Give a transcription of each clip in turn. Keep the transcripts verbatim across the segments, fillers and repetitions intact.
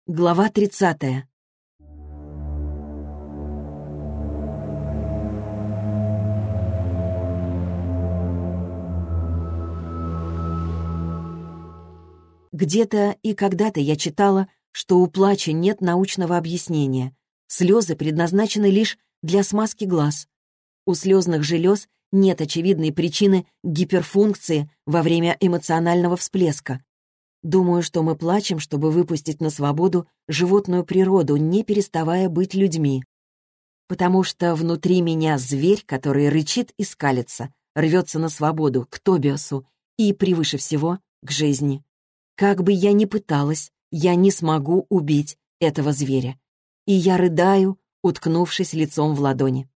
Глава тридцатая. Где-то и когда-то я читала, что у плача нет научного объяснения. Слезы предназначены лишь для смазки глаз. У слезных желез нет очевидной причины гиперфункции во время эмоционального всплеска. Думаю, что мы плачем, чтобы выпустить на свободу животную природу, не переставая быть людьми. Потому что внутри меня зверь, который рычит и скалится, рвется на свободу, к Тобиасу и, превыше всего, к жизни. Как бы я ни пыталась, я не смогу убить этого зверя. И я рыдаю, уткнувшись лицом в ладони.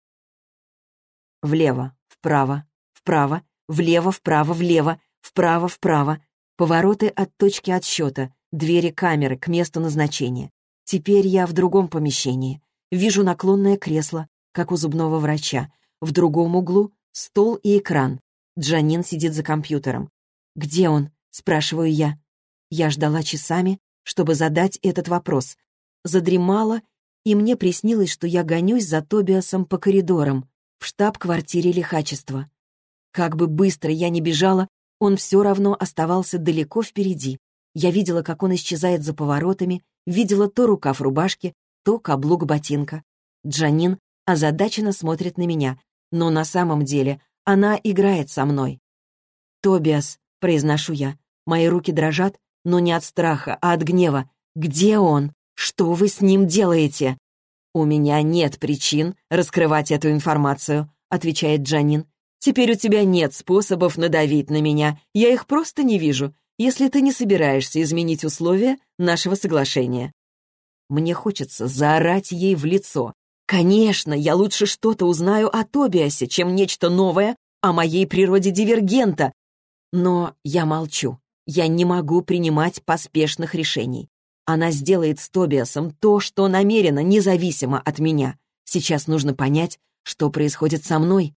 Влево, вправо, вправо, влево, вправо, влево, вправо, вправо. Повороты от точки отсчета, двери камеры к месту назначения. Теперь я в другом помещении. Вижу наклонное кресло, как у зубного врача. В другом углу стол и экран. Джанин сидит за компьютером. «Где он?» — спрашиваю я. Я ждала часами, чтобы задать этот вопрос. Задремала, и мне приснилось, что я гонюсь за Тобиасом по коридорам в штаб-квартире лихачества. Как бы быстро я ни бежала, он все равно оставался далеко впереди. Я видела, как он исчезает за поворотами, видела то рукав рубашки, то каблук ботинка. Джанин озадаченно смотрит на меня, но на самом деле она играет со мной. «Тобиас», — произношу я, мои руки дрожат, но не от страха, а от гнева. «Где он? Что вы с ним делаете?» «У меня нет причин раскрывать эту информацию», — отвечает Джанин. «Теперь у тебя нет способов надавить на меня. Я их просто не вижу, если ты не собираешься изменить условия нашего соглашения». Мне хочется заорать ей в лицо. Конечно, я лучше что-то узнаю о Тобиасе, чем нечто новое о моей природе дивергента. Но я молчу. Я не могу принимать поспешных решений. Она сделает с Тобиасом то, что намерена, независимо от меня. Сейчас нужно понять, что происходит со мной.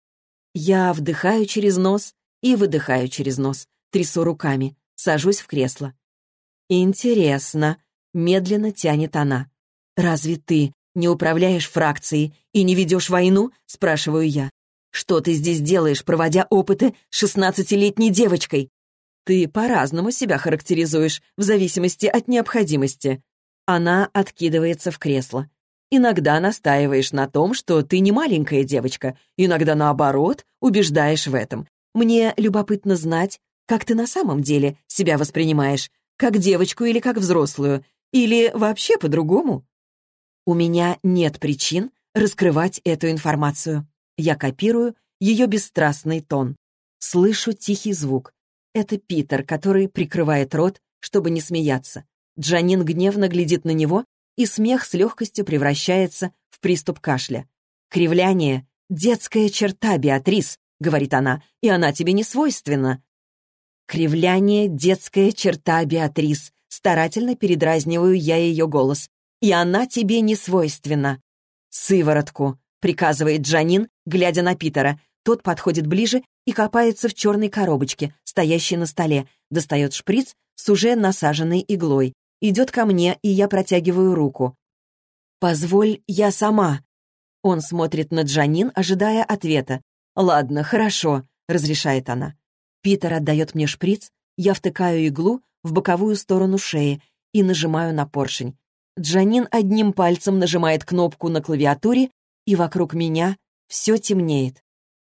Я вдыхаю через нос и выдыхаю через нос, трясу руками, сажусь в кресло. «Интересно», — медленно тянет она. «Разве ты не управляешь фракцией и не ведешь войну?» — спрашиваю я. «Что ты здесь делаешь, проводя опыты с шестнадцатилетней девочкой?» «Ты по-разному себя характеризуешь, в зависимости от необходимости». Она откидывается в кресло. «Иногда настаиваешь на том, что ты не маленькая девочка, иногда, наоборот, убеждаешь в этом. Мне любопытно знать, как ты на самом деле себя воспринимаешь, как девочку или как взрослую, или вообще по-другому». У меня нет причин раскрывать эту информацию. Я копирую ее бесстрастный тон. Слышу тихий звук. Это Питер, который прикрывает рот, чтобы не смеяться. Джанин гневно глядит на него, и смех с легкостью превращается в приступ кашля. «Кривляние — детская черта, Беатрис», — говорит она, — «и она тебе не свойственна». «Кривляние — детская черта, Беатрис», — старательно передразниваю я ее голос, — «и она тебе не свойственна». «Сыворотку», — приказывает Джанин, глядя на Питера. Тот подходит ближе и копается в черной коробочке, стоящей на столе, достает шприц с уже насаженной иглой. Идет ко мне, и я протягиваю руку. «Позволь, я сама». Он смотрит на Джанин, ожидая ответа. «Ладно, хорошо», — разрешает она. Питер отдает мне шприц, я втыкаю иглу в боковую сторону шеи и нажимаю на поршень. Джанин одним пальцем нажимает кнопку на клавиатуре, и вокруг меня все темнеет.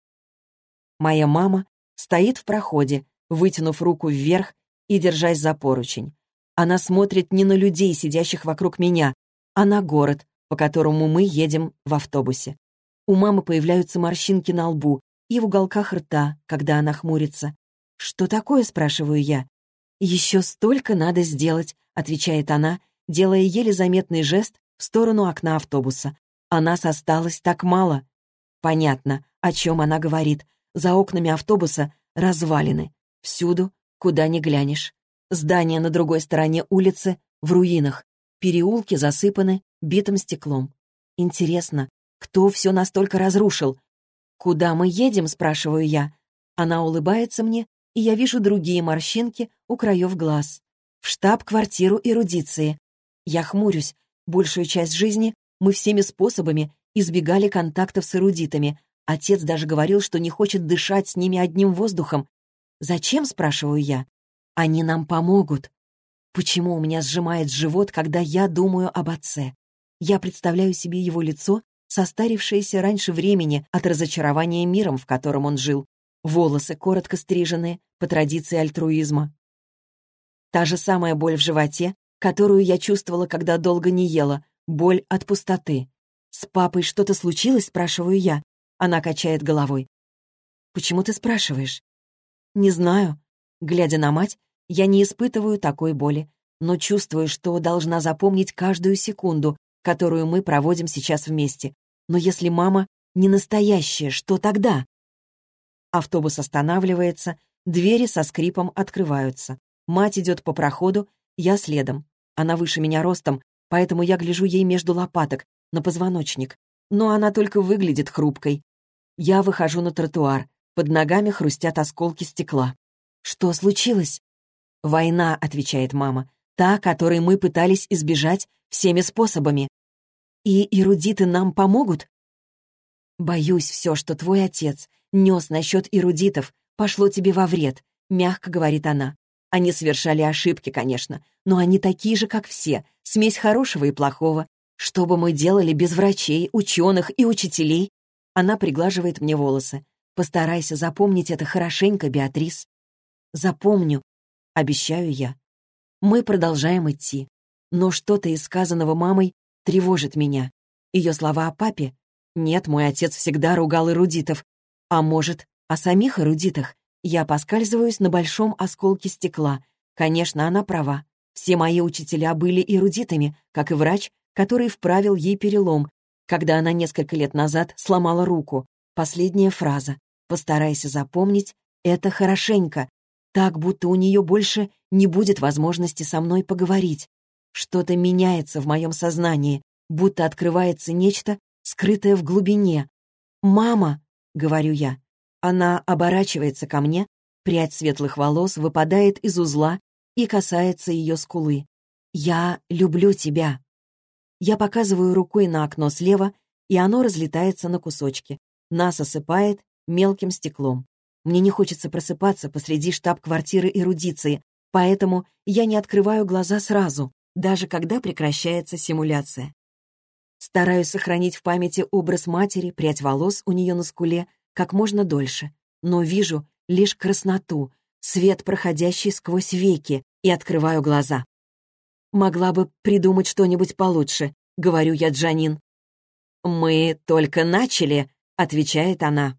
Моя мама стоит в проходе, вытянув руку вверх и держась за поручень. Она смотрит не на людей, сидящих вокруг меня, а на город, по которому мы едем в автобусе. У мамы появляются морщинки на лбу и в уголках рта, когда она хмурится. «Что такое?» — спрашиваю я. «Еще столько надо сделать», — отвечает она, делая еле заметный жест в сторону окна автобуса. «А нас осталось так мало». Понятно, о чем она говорит. За окнами автобуса развалины. Всюду, куда ни глянешь. Здания на другой стороне улицы в руинах. Переулки засыпаны битым стеклом. Интересно, кто все настолько разрушил? «Куда мы едем?» — спрашиваю я. Она улыбается мне, и я вижу другие морщинки у краев глаз. В штаб-квартиру эрудиции. Я хмурюсь. Большую часть жизни мы всеми способами избегали контактов с эрудитами. Отец даже говорил, что не хочет дышать с ними одним воздухом. «Зачем?» — спрашиваю я. «Они нам помогут». Почему у меня сжимает живот, когда я думаю об отце? Я представляю себе его лицо, состарившееся раньше времени от разочарования миром, в котором он жил. Волосы коротко стриженные, по традиции альтруизма. Та же самая боль в животе, которую я чувствовала, когда долго не ела, боль от пустоты. «С папой что-то случилось?» — спрашиваю я. Она качает головой. «Почему ты спрашиваешь?» «Не знаю». Глядя на мать, я не испытываю такой боли, но чувствую, что должна запомнить каждую секунду, которую мы проводим сейчас вместе. Но если мама не настоящая, что тогда? Автобус останавливается, двери со скрипом открываются. Мать идет по проходу, я следом. Она выше меня ростом, поэтому я гляжу ей между лопаток, на позвоночник. Но она только выглядит хрупкой. Я выхожу на тротуар. Под ногами хрустят осколки стекла. «Что случилось?» «Война», — отвечает мама. «Та, которой мы пытались избежать всеми способами. И эрудиты нам помогут?» «Боюсь, все, что твой отец нес насчет эрудитов, пошло тебе во вред», — мягко говорит она. «Они совершали ошибки, конечно, но они такие же, как все, смесь хорошего и плохого. Что бы мы делали без врачей, ученых и учителей?» Она приглаживает мне волосы. «Постарайся запомнить это хорошенько, Беатрис». «Запомню», — обещаю я. Мы продолжаем идти. Но что-то из сказанного мамой тревожит меня. Ее слова о папе? Нет, мой отец всегда ругал эрудитов. А может, о самих эрудитах? Я поскальзываюсь на большом осколке стекла. Конечно, она права. Все мои учителя были эрудитами, как и врач, который вправил ей перелом, когда она несколько лет назад сломала руку. Последняя фраза. «Постарайся запомнить это хорошенько», так, будто у нее больше не будет возможности со мной поговорить. Что-то меняется в моем сознании, будто открывается нечто, скрытое в глубине. «Мама!» — говорю я. Она оборачивается ко мне, прядь светлых волос выпадает из узла и касается ее скулы. «Я люблю тебя». Я показываю рукой на окно слева, и оно разлетается на кусочки. Нас осыпает мелким стеклом. Мне не хочется просыпаться посреди штаб-квартиры эрудиции, поэтому я не открываю глаза сразу, даже когда прекращается симуляция. Стараюсь сохранить в памяти образ матери, прядь волос у нее на скуле, как можно дольше, но вижу лишь красноту, свет, проходящий сквозь веки, и открываю глаза. «Могла бы придумать что-нибудь получше», — говорю я Джанин. «Мы только начали», — отвечает она.